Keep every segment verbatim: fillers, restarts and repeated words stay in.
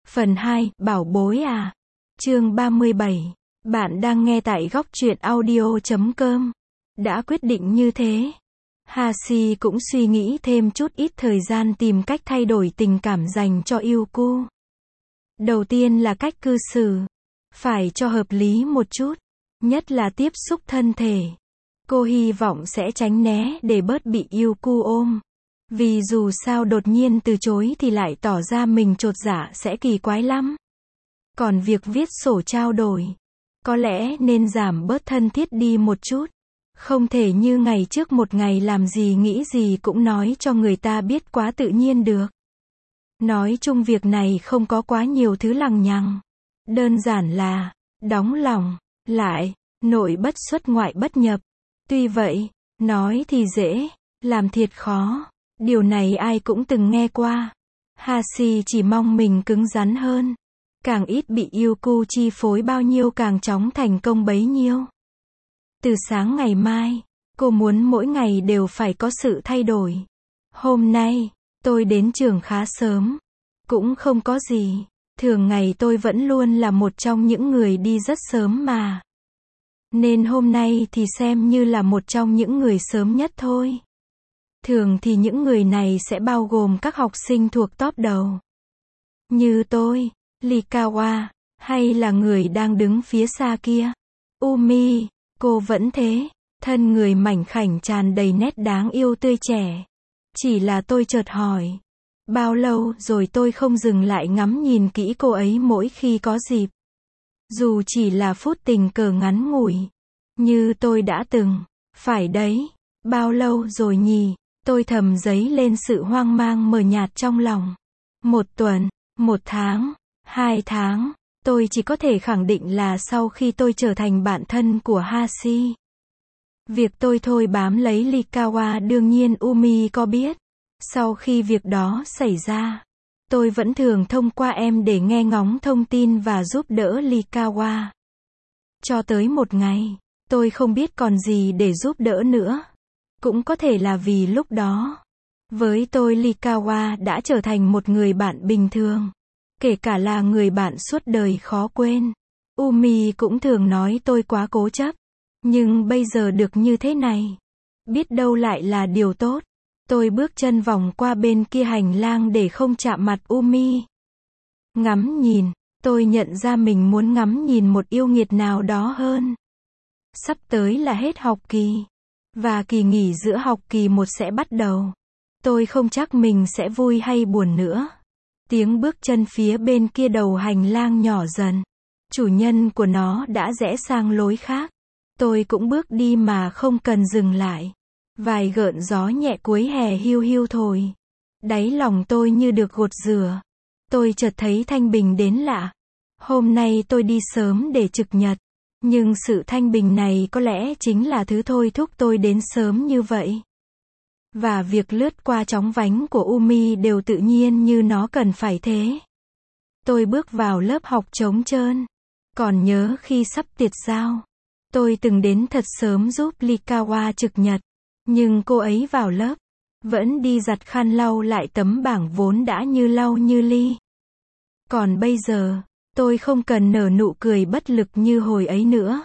Phần hai, bảo bối à. Chương ba mươi bảy. Bạn đang nghe tại góc truyện audio chấm com. Đã quyết định như thế, Hashi cũng suy nghĩ thêm chút ít thời gian tìm cách thay đổi tình cảm dành cho Yuku. Đầu tiên là cách cư xử, phải cho hợp lý một chút, nhất là tiếp xúc thân thể. Cô hy vọng sẽ tránh né để bớt bị Yuku ôm. Vì dù sao đột nhiên từ chối thì lại tỏ ra mình chột dạ sẽ kỳ quái lắm. Còn việc viết sổ trao đổi, có lẽ nên giảm bớt thân thiết đi một chút. Không thể như ngày trước một ngày làm gì nghĩ gì cũng nói cho người ta biết quá tự nhiên được. Nói chung việc này không có quá nhiều thứ lằng nhằng. Đơn giản là, đóng lòng, lại, nội bất xuất ngoại bất nhập. Tuy vậy, nói thì dễ, làm thiệt khó. Điều này ai cũng từng nghe qua. Hashi chỉ mong mình cứng rắn hơn. Càng ít bị Yuku chi phối bao nhiêu càng chóng thành công bấy nhiêu. Từ sáng ngày mai, cô muốn mỗi ngày đều phải có sự thay đổi. Hôm nay, tôi đến trường khá sớm. Cũng không có gì. Thường ngày tôi vẫn luôn là một trong những người đi rất sớm mà. Nên hôm nay thì xem như là một trong những người sớm nhất thôi. Thường thì những người này sẽ bao gồm các học sinh thuộc top đầu. Như tôi, Likawa, hay là người đang đứng phía xa kia. Umi, cô vẫn thế, thân người mảnh khảnh tràn đầy nét đáng yêu tươi trẻ. Chỉ là tôi chợt hỏi, bao lâu rồi tôi không dừng lại ngắm nhìn kỹ cô ấy mỗi khi có dịp. Dù chỉ là phút tình cờ ngắn ngủi, như tôi đã từng. Phải đấy, bao lâu rồi nhỉ? Tôi thầm dấy lên sự hoang mang mờ nhạt trong lòng. Một tuần, một tháng, hai tháng, tôi chỉ có thể khẳng định là sau khi tôi trở thành bạn thân của Hashi. Việc tôi thôi bám lấy Likawa đương nhiên Umi có biết. Sau khi việc đó xảy ra, tôi vẫn thường thông qua em để nghe ngóng thông tin và giúp đỡ Likawa. Cho tới một ngày, tôi không biết còn gì để giúp đỡ nữa. Cũng có thể là vì lúc đó, với tôi Likawa đã trở thành một người bạn bình thường. Kể cả là người bạn suốt đời khó quên. Umi cũng thường nói tôi quá cố chấp. Nhưng bây giờ được như thế này, biết đâu lại là điều tốt. Tôi bước chân vòng qua bên kia hành lang để không chạm mặt Umi. Ngắm nhìn, tôi nhận ra mình muốn ngắm nhìn một yêu nghiệt nào đó hơn. Sắp tới là hết học kỳ. Và kỳ nghỉ giữa học kỳ một sẽ bắt đầu. Tôi không chắc mình sẽ vui hay buồn nữa. Tiếng bước chân phía bên kia đầu hành lang nhỏ dần. Chủ nhân của nó đã rẽ sang lối khác. Tôi cũng bước đi mà không cần dừng lại. Vài gợn gió nhẹ cuối hè hiu hiu thổi. Đáy lòng tôi như được gột rửa. Tôi chợt thấy thanh bình đến lạ. Hôm nay tôi đi sớm để trực nhật. Nhưng sự thanh bình này có lẽ chính là thứ thôi thúc tôi đến sớm như vậy. Và việc lướt qua chóng vánh của Umi đều tự nhiên như nó cần phải thế. Tôi bước vào lớp học trống trơn. Còn nhớ khi sắp tiệt giao, tôi từng đến thật sớm giúp Likawa trực nhật. Nhưng cô ấy vào lớp, vẫn đi giặt khăn lau lại tấm bảng vốn đã như lau như ly. Còn bây giờ, tôi không cần nở nụ cười bất lực như hồi ấy nữa.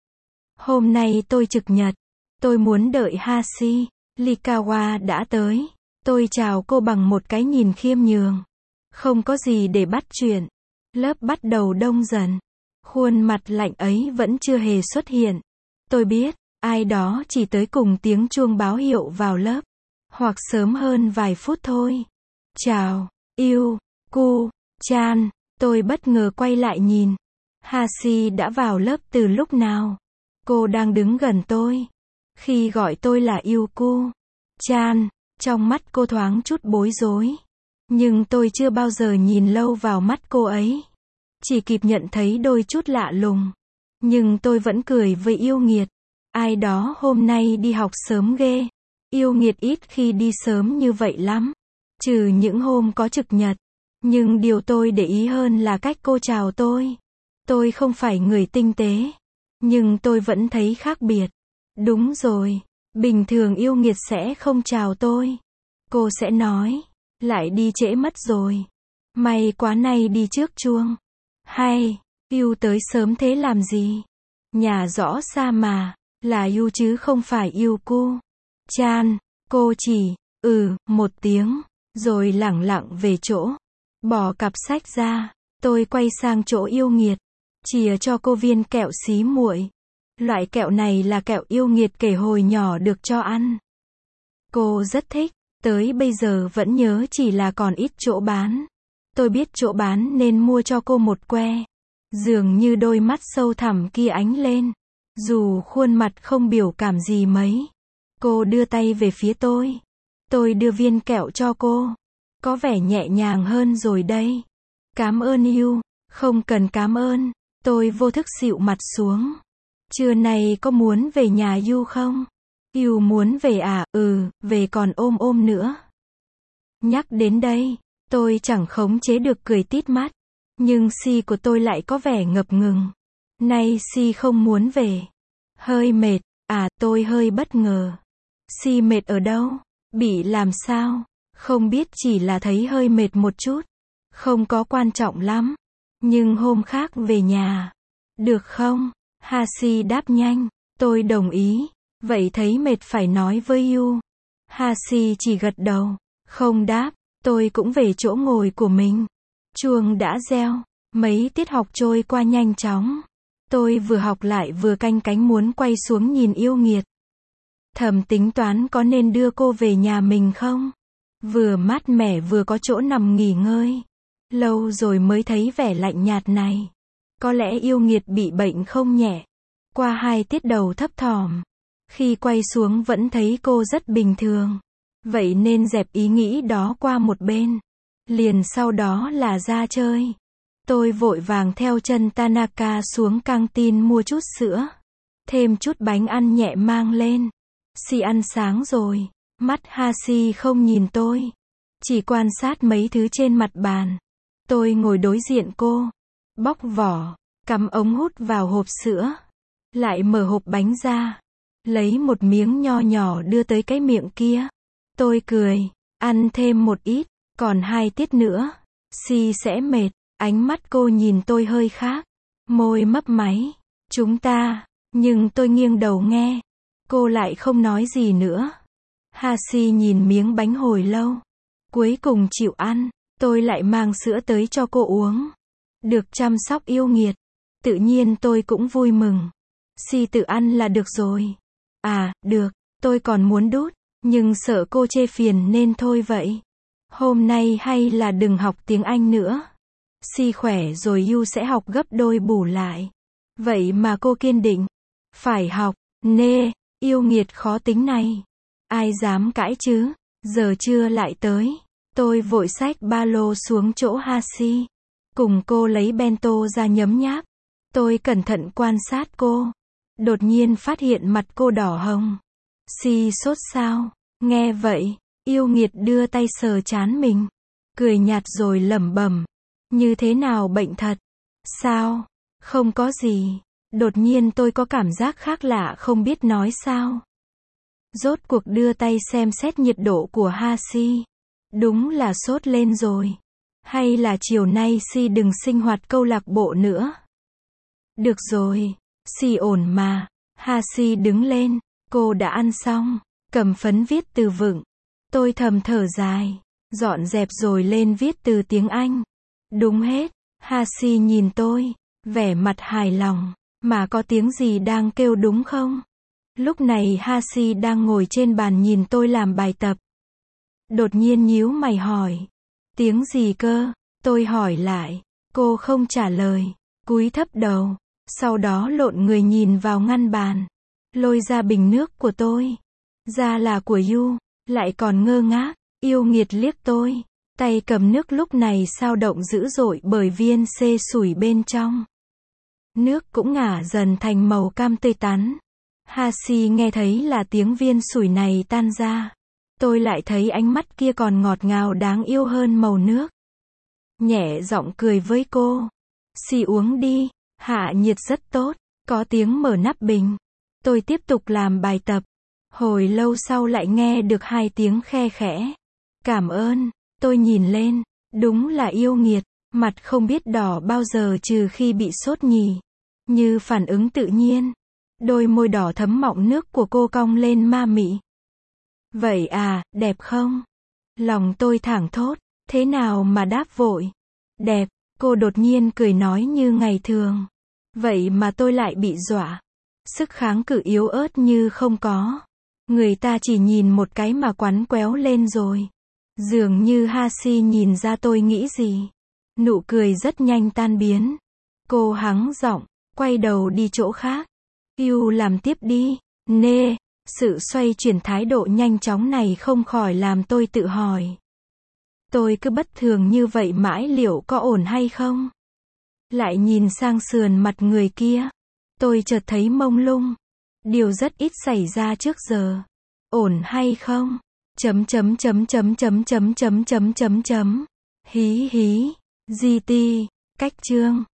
Hôm nay tôi trực nhật. Tôi muốn đợi Hashi. Likawa đã tới. Tôi chào cô bằng một cái nhìn khiêm nhường. Không có gì để bắt chuyện. Lớp bắt đầu đông dần. Khuôn mặt lạnh ấy vẫn chưa hề xuất hiện. Tôi biết, ai đó chỉ tới cùng tiếng chuông báo hiệu vào lớp. Hoặc sớm hơn vài phút thôi. Chào, Yuku chan. Tôi bất ngờ quay lại nhìn. Hashi đã vào lớp từ lúc nào? Cô đang đứng gần tôi. Khi gọi tôi là Yuku chan, trong mắt cô thoáng chút bối rối. Nhưng tôi chưa bao giờ nhìn lâu vào mắt cô ấy. Chỉ kịp nhận thấy đôi chút lạ lùng. Nhưng tôi vẫn cười với yêu nghiệt. Ai đó hôm nay đi học sớm ghê. Yêu nghiệt ít khi đi sớm như vậy lắm. Trừ những hôm có trực nhật. Nhưng điều tôi để ý hơn là cách cô chào tôi. Tôi không phải người tinh tế. Nhưng tôi vẫn thấy khác biệt. Đúng rồi. Bình thường yêu nghiệt sẽ không chào tôi. Cô sẽ nói. Lại đi trễ mất rồi. May quá nay đi trước chuông. Hay, Yu tới sớm thế làm gì? Nhà rõ xa mà, là Yu chứ không phải Yuku. Chan, cô chỉ, ừ, một tiếng, rồi lẳng lặng về chỗ. Bỏ cặp sách ra, tôi quay sang chỗ yêu nghiệt. Chìa cho cô viên kẹo xí muội. Loại kẹo này là kẹo yêu nghiệt kể hồi nhỏ được cho ăn. Cô rất thích, tới bây giờ vẫn nhớ chỉ là còn ít chỗ bán. Tôi biết chỗ bán nên mua cho cô một que. Dường như đôi mắt sâu thẳm kia ánh lên. Dù khuôn mặt không biểu cảm gì mấy. Cô đưa tay về phía tôi. Tôi đưa viên kẹo cho cô. Có vẻ nhẹ nhàng hơn rồi đây. Cảm ơn Yu. Không cần cảm ơn. Tôi vô thức xịu mặt xuống. Trưa nay có muốn về nhà Yu không? Yu muốn về à? Ừ, về còn ôm ôm nữa. Nhắc đến đây, tôi chẳng khống chế được cười tít mắt. Nhưng Si của tôi lại có vẻ ngập ngừng. Nay Si không muốn về. Hơi mệt, à tôi hơi bất ngờ. Si mệt ở đâu? Bị làm sao? Không biết, chỉ là thấy hơi mệt một chút. Không có quan trọng lắm. Nhưng hôm khác về nhà. Được không? Hashi đáp nhanh. Tôi đồng ý. Vậy thấy mệt phải nói với Yu. Hashi chỉ gật đầu. Không đáp. Tôi cũng về chỗ ngồi của mình. Chuông đã reo. Mấy tiết học trôi qua nhanh chóng. Tôi vừa học lại vừa canh cánh muốn quay xuống nhìn yêu nghiệt. Thầm tính toán có nên đưa cô về nhà mình không? Vừa mát mẻ vừa có chỗ nằm nghỉ ngơi. Lâu rồi mới thấy vẻ lạnh nhạt này. Có lẽ yêu nghiệt bị bệnh không nhẹ. Qua hai tiết đầu thấp thỏm. Khi quay xuống vẫn thấy cô rất bình thường. Vậy nên dẹp ý nghĩ đó qua một bên. Liền sau đó là ra chơi. Tôi vội vàng theo chân Tanaka xuống căng tin mua chút sữa. Thêm chút bánh ăn nhẹ mang lên. Si ăn sáng rồi. Mắt Hashi không nhìn tôi. Chỉ quan sát mấy thứ trên mặt bàn. Tôi ngồi đối diện cô. Bóc vỏ. Cắm ống hút vào hộp sữa. Lại mở hộp bánh ra. Lấy một miếng nho nhỏ đưa tới cái miệng kia. Tôi cười. Ăn thêm một ít. Còn hai tiết nữa. Si sẽ mệt. Ánh mắt cô nhìn tôi hơi khác. Môi mấp máy. Chúng ta. Nhưng tôi nghiêng đầu nghe. Cô lại không nói gì nữa. Hashi nhìn miếng bánh hồi lâu. Cuối cùng chịu ăn. Tôi lại mang sữa tới cho cô uống. Được chăm sóc yêu nghiệt. Tự nhiên tôi cũng vui mừng. Si tự ăn là được rồi. À, được. Tôi còn muốn đút. Nhưng sợ cô chê phiền nên thôi vậy. Hôm nay hay là đừng học tiếng Anh nữa. Si khỏe rồi Yu sẽ học gấp đôi bù lại. Vậy mà cô kiên định. Phải học. Nê, yêu nghiệt khó tính này. Ai dám cãi chứ. Giờ trưa lại tới. Tôi vội xách ba lô xuống chỗ Hashi. Cùng cô lấy bento ra nhấm nháp. Tôi cẩn thận quan sát cô. Đột nhiên phát hiện mặt cô đỏ hồng. Si sốt sao? Nghe vậy, yêu nghiệt đưa tay sờ trán mình. Cười nhạt rồi lẩm bẩm. Như thế nào bệnh thật? Sao? Không có gì. Đột nhiên tôi có cảm giác khác lạ không biết nói sao. Rốt cuộc đưa tay xem xét nhiệt độ của Hashi. Đúng là sốt lên rồi. Hay là chiều nay Si đừng sinh hoạt câu lạc bộ nữa. Được rồi. Si ổn mà. Hashi đứng lên. Cô đã ăn xong. Cầm phấn viết từ vựng. Tôi thầm thở dài. Dọn dẹp rồi lên viết từ tiếng Anh. Đúng hết. Hashi nhìn tôi. Vẻ mặt hài lòng. Mà có tiếng gì đang kêu đúng không? Lúc này Hashi đang ngồi trên bàn nhìn tôi làm bài tập. Đột nhiên nhíu mày hỏi. Tiếng gì cơ? Tôi hỏi lại. Cô không trả lời. Cúi thấp đầu. Sau đó lộn người nhìn vào ngăn bàn. Lôi ra bình nước của tôi. Ra là của Yu. Lại còn ngơ ngác. Yêu nghiệt liếc tôi. Tay cầm nước lúc này sao động dữ dội bởi viên xê sủi bên trong. Nước cũng ngả dần thành màu cam tươi tắn. Hashi nghe thấy là tiếng viên sủi này tan ra. Tôi lại thấy ánh mắt kia còn ngọt ngào đáng yêu hơn màu nước. Nhẹ giọng cười với cô. Si uống đi. Hạ nhiệt rất tốt. Có tiếng mở nắp bình. Tôi tiếp tục làm bài tập. Hồi lâu sau lại nghe được hai tiếng khe khẽ. Cảm ơn. Tôi nhìn lên. Đúng là yêu nghiệt, mặt không biết đỏ bao giờ trừ khi bị sốt nhì. Như phản ứng tự nhiên. Đôi môi đỏ thấm mọng nước của cô cong lên ma mị. Vậy à, đẹp không? Lòng tôi thảng thốt, thế nào mà đáp vội? Đẹp, cô đột nhiên cười nói như ngày thường. Vậy mà tôi lại bị dọa. Sức kháng cự yếu ớt như không có. Người ta chỉ nhìn một cái mà quắn quéo lên rồi. Dường như Hashi nhìn ra tôi nghĩ gì. Nụ cười rất nhanh tan biến. Cô hắng giọng, quay đầu đi chỗ khác. Yêu làm tiếp đi. Nê, sự xoay chuyển thái độ nhanh chóng này không khỏi làm tôi tự hỏi. Tôi cứ bất thường như vậy mãi liệu có ổn hay không? Lại nhìn sang sườn mặt người kia. Tôi chợt thấy mông lung. Điều rất ít xảy ra trước giờ. Ổn hay không? Chấm chấm chấm chấm chấm chấm chấm chấm chấm chấm. Hí hí. giê tê. Cách chương.